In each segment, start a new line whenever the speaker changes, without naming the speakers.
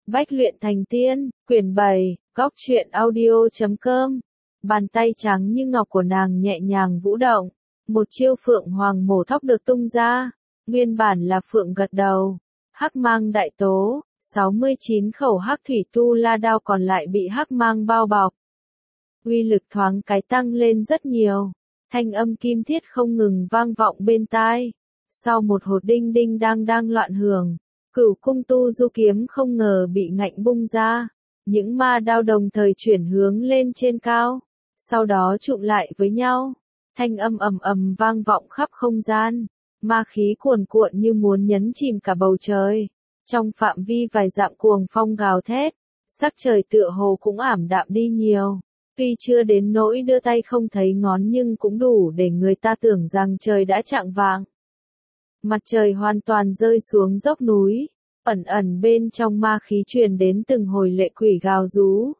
Bách luyện thành tiên, quyển 7, góc truyện audio.com. Bàn tay trắng như ngọc của nàng nhẹ nhàng vũ động, một chiêu phượng hoàng mổ thóc được tung ra, nguyên bản là phượng gật đầu, hắc mang đại tố, 69 khẩu hắc thủy tu la đao còn lại bị hắc mang bao bọc. Uy lực thoáng cái tăng lên rất nhiều, thanh âm kim thiết không ngừng vang vọng bên tai. Sau một hột đinh đinh đang loạn hưởng, Cửu cung tu du kiếm không ngờ bị ngạnh bung ra, những ma đao đồng thời chuyển hướng lên trên cao, sau đó trụm lại với nhau, thanh âm ầm ầm vang vọng khắp không gian, ma khí cuồn cuộn như muốn nhấn chìm cả bầu trời. Trong phạm vi vài dặm cuồng phong gào thét, sắc trời tựa hồ cũng ảm đạm đi nhiều, tuy chưa đến nỗi đưa tay không thấy ngón nhưng cũng đủ để người ta tưởng rằng trời đã chạng vạng. Mặt trời hoàn toàn rơi xuống dốc núi, ẩn ẩn bên trong ma khí truyền đến từng hồi lệ quỷ gào rú.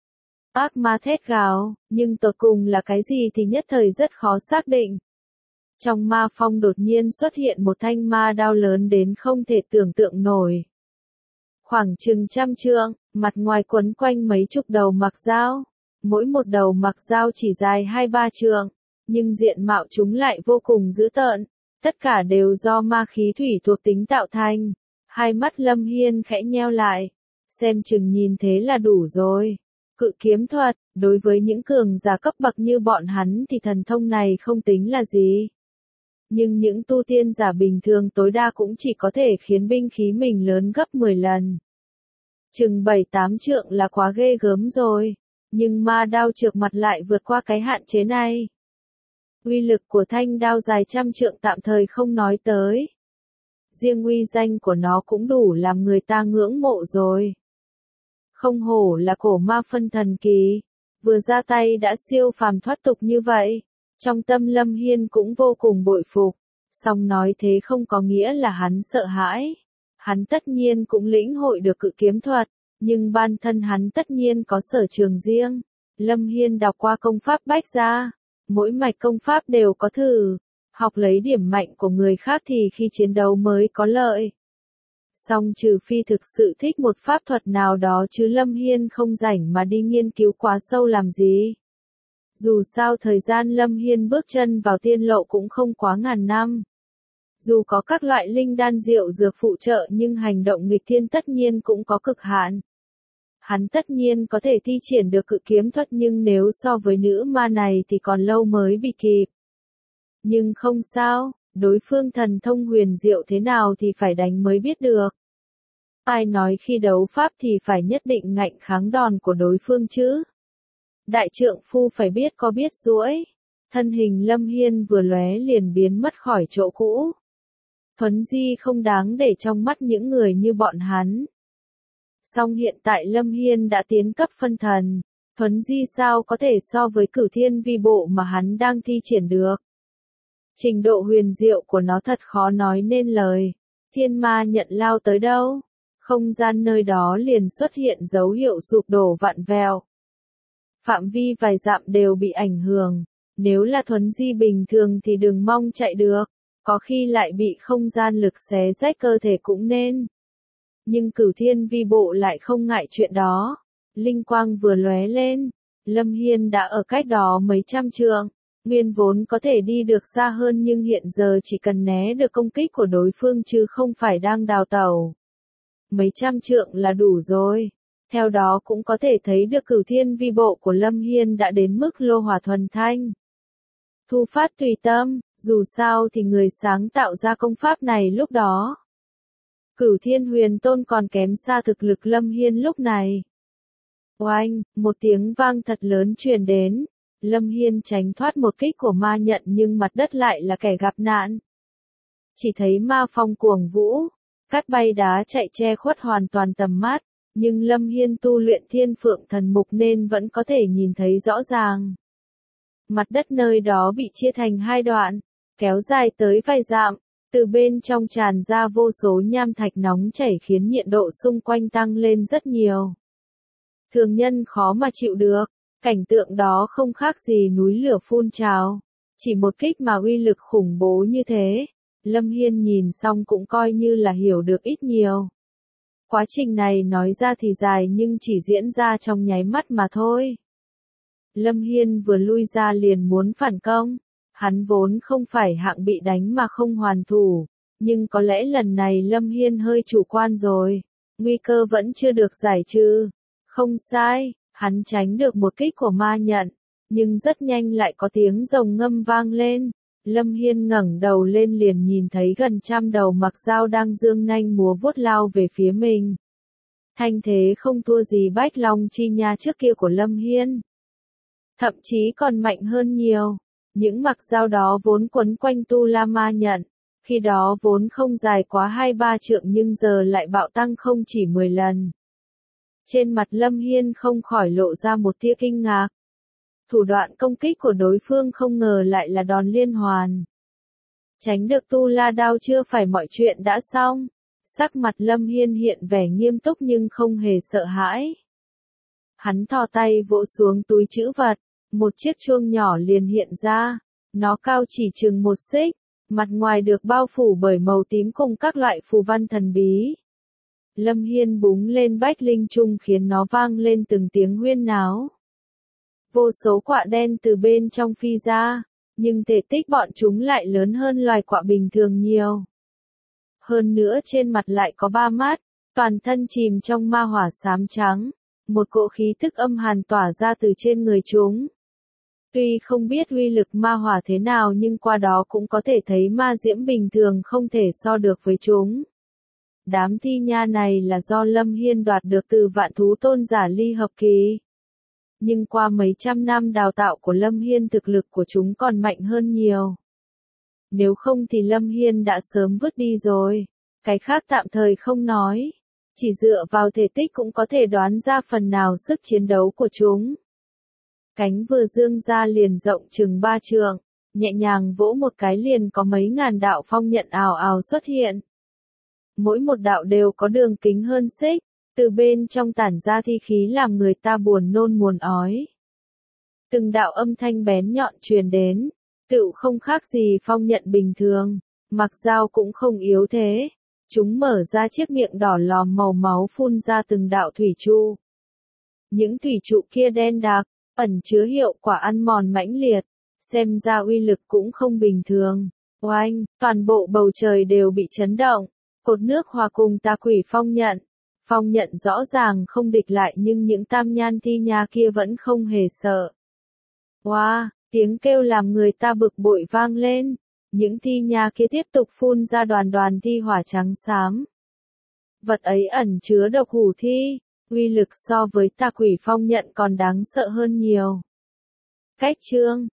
Ác ma thét gào, nhưng tột cùng là cái gì thì nhất thời rất khó xác định. Trong ma phong đột nhiên xuất hiện một thanh ma đao lớn đến không thể tưởng tượng nổi. Khoảng chừng 100 trượng, mặt ngoài quấn quanh mấy chục đầu mặc dao, mỗi một đầu mặc dao chỉ dài 2-3 trượng, nhưng diện mạo chúng lại vô cùng dữ tợn. Tất cả đều do ma khí thủy thuộc tính tạo thành. Hai mắt Lâm Hiên khẽ nheo lại. Xem chừng nhìn thế là đủ rồi. Cự kiếm thuật, đối với những cường giả cấp bậc như bọn hắn thì thần thông này không tính là gì. Nhưng những tu tiên giả bình thường tối đa cũng chỉ có thể khiến binh khí mình lớn gấp 10 lần. Chừng 7-8 trượng là quá ghê gớm rồi. Nhưng ma đao trược mặt lại vượt qua cái hạn chế này. Uy lực của thanh đao dài 100 trượng tạm thời không nói tới. Riêng uy danh của nó cũng đủ làm người ta ngưỡng mộ rồi. Không hổ là cổ ma phân thần kỳ, vừa ra tay đã siêu phàm thoát tục như vậy. Trong tâm Lâm Hiên cũng vô cùng bội phục, song nói thế không có nghĩa là hắn sợ hãi. Hắn tất nhiên cũng lĩnh hội được cự kiếm thuật, nhưng bản thân hắn tất nhiên có sở trường riêng. Lâm Hiên đọc qua công pháp Bách Gia. Mỗi mạch công pháp đều có thử, học lấy điểm mạnh của người khác thì khi chiến đấu mới có lợi. Song trừ phi thực sự thích một pháp thuật nào đó chứ Lâm Hiên không rảnh mà đi nghiên cứu quá sâu làm gì. Dù sao thời gian Lâm Hiên bước chân vào tiên lộ cũng không quá ngàn năm. Dù có các loại linh đan diệu dược phụ trợ nhưng hành động nghịch thiên tất nhiên cũng có cực hạn. Hắn tất nhiên có thể thi triển được cự kiếm thuật nhưng nếu so với nữ ma này thì còn lâu mới bị kịp. Nhưng không sao, đối phương thần thông huyền diệu thế nào thì phải đánh mới biết được. Ai nói khi đấu pháp thì phải nhất định ngạnh kháng đòn của đối phương chứ. Đại trượng phu phải biết có biết duỗi. Thân hình Lâm Hiên vừa lóe liền biến mất khỏi chỗ cũ. Thuấn di không đáng để trong mắt những người như bọn hắn. Song hiện tại Lâm Hiên đã tiến cấp phân thần, thuấn di sao có thể so với cửu thiên vi bộ mà hắn đang thi triển được. Trình độ huyền diệu của nó thật khó nói nên lời. Thiên ma nhận lao tới đâu, không gian nơi đó liền xuất hiện dấu hiệu sụp đổ vặn vẹo. Phạm vi vài dặm đều bị ảnh hưởng, nếu là thuấn di bình thường thì đừng mong chạy được, có khi lại bị không gian lực xé rách cơ thể cũng nên. Nhưng cửu thiên vi bộ lại không ngại chuyện đó. Linh quang vừa lóe lên, Lâm Hiên đã ở cách đó mấy trăm trượng. Nguyên vốn có thể đi được xa hơn nhưng hiện giờ chỉ cần né được công kích của đối phương chứ không phải đang đào tẩu. Mấy trăm trượng là đủ rồi. Theo đó cũng có thể thấy được cửu thiên vi bộ của Lâm Hiên đã đến mức lô hỏa thuần thanh. Thu phát tùy tâm, dù sao thì người sáng tạo ra công pháp này lúc đó. Cửu thiên huyền tôn còn kém xa thực lực Lâm Hiên lúc này. Oanh, một tiếng vang thật lớn truyền đến. Lâm Hiên tránh thoát một kích của ma nhận nhưng mặt đất lại là kẻ gặp nạn. Chỉ thấy ma phong cuồng vũ, cát bay đá chạy che khuất hoàn toàn tầm mắt, nhưng Lâm Hiên tu luyện thiên phượng thần mục nên vẫn có thể nhìn thấy rõ ràng. Mặt đất nơi đó bị chia thành hai đoạn, kéo dài tới vài dặm. Từ bên trong tràn ra vô số nham thạch nóng chảy khiến nhiệt độ xung quanh tăng lên rất nhiều. Thường nhân khó mà chịu được, cảnh tượng đó không khác gì núi lửa phun trào. Chỉ một kích mà uy lực khủng bố như thế, Lâm Hiên nhìn xong cũng coi như là hiểu được ít nhiều. Quá trình này nói ra thì dài nhưng chỉ diễn ra trong nháy mắt mà thôi. Lâm Hiên vừa lui ra liền muốn phản công. Hắn vốn không phải hạng bị đánh mà không hoàn thủ. Nhưng có lẽ lần này Lâm Hiên hơi chủ quan rồi. Nguy cơ vẫn chưa được giải trừ. Không sai, hắn tránh được một kích của ma nhận. Nhưng rất nhanh lại có tiếng rồng ngâm vang lên. Lâm Hiên ngẩng đầu lên liền nhìn thấy gần 100 đầu mặc dao đang dương nanh múa vuốt lao về phía mình. Thanh thế không thua gì Bách Long Chi Nha trước kia của Lâm Hiên. Thậm chí còn mạnh hơn nhiều. Những mặc dao đó vốn quấn quanh Tu La Ma nhận. Khi đó vốn không dài quá 2-3 trượng nhưng giờ lại bạo tăng không chỉ 10 lần. Trên mặt Lâm Hiên không khỏi lộ ra một tia kinh ngạc. Thủ đoạn công kích của đối phương không ngờ lại là đòn liên hoàn. Tránh được Tu La đao chưa phải mọi chuyện đã xong. Sắc mặt Lâm Hiên hiện vẻ nghiêm túc nhưng không hề sợ hãi. Hắn thò tay vỗ xuống túi trữ vật, một chiếc chuông nhỏ liền hiện ra. Nó cao chỉ chừng 1 xích, mặt ngoài được bao phủ bởi màu tím cùng các loại phù văn thần bí. Lâm Hiên búng lên bách linh chung khiến nó vang lên từng tiếng huyên náo. Vô số quạ đen từ bên trong phi ra, nhưng thể tích bọn chúng lại lớn hơn loài quạ bình thường nhiều. Hơn nữa trên mặt lại có 3 mắt, toàn thân chìm trong ma hỏa xám trắng, một cỗ khí tức âm hàn tỏa ra từ trên người chúng. Tuy không biết uy lực ma hỏa thế nào nhưng qua đó cũng có thể thấy ma diễm bình thường không thể so được với chúng. Đám thi nha này là do Lâm Hiên đoạt được từ vạn thú tôn giả ly hợp kỳ. Nhưng qua mấy trăm năm đào tạo của Lâm Hiên thực lực của chúng còn mạnh hơn nhiều. Nếu không thì Lâm Hiên đã sớm vứt đi rồi. Cái khác tạm thời không nói. Chỉ dựa vào thể tích cũng có thể đoán ra phần nào sức chiến đấu của chúng. Cánh vừa dương ra liền rộng chừng 3 trượng, nhẹ nhàng vỗ một cái liền có mấy ngàn đạo phong nhận ào ào xuất hiện. Mỗi một đạo đều có đường kính hơn xích, từ bên trong tản ra thi khí làm người ta buồn nôn muốn ói. Từng đạo âm thanh bén nhọn truyền đến, tựu không khác gì phong nhận bình thường, mặc dao cũng không yếu thế. Chúng mở ra chiếc miệng đỏ lòm màu máu phun ra từng đạo thủy trụ. Những thủy trụ kia đen đặc, ẩn chứa hiệu quả ăn mòn mãnh liệt, xem ra uy lực cũng không bình thường. Oanh, toàn bộ bầu trời đều bị chấn động, cột nước hòa cùng tà quỷ phong nhận. Phong nhận rõ ràng không địch lại nhưng những tam nhan thi nha kia vẫn không hề sợ. Wow, tiếng kêu làm người ta bực bội vang lên. Những thi nha kia tiếp tục phun ra đoàn đoàn thi hỏa trắng xám. Vật ấy ẩn chứa độc hủ thi, uy lực so với tà quỷ phong nhận còn đáng sợ hơn nhiều. Cách chương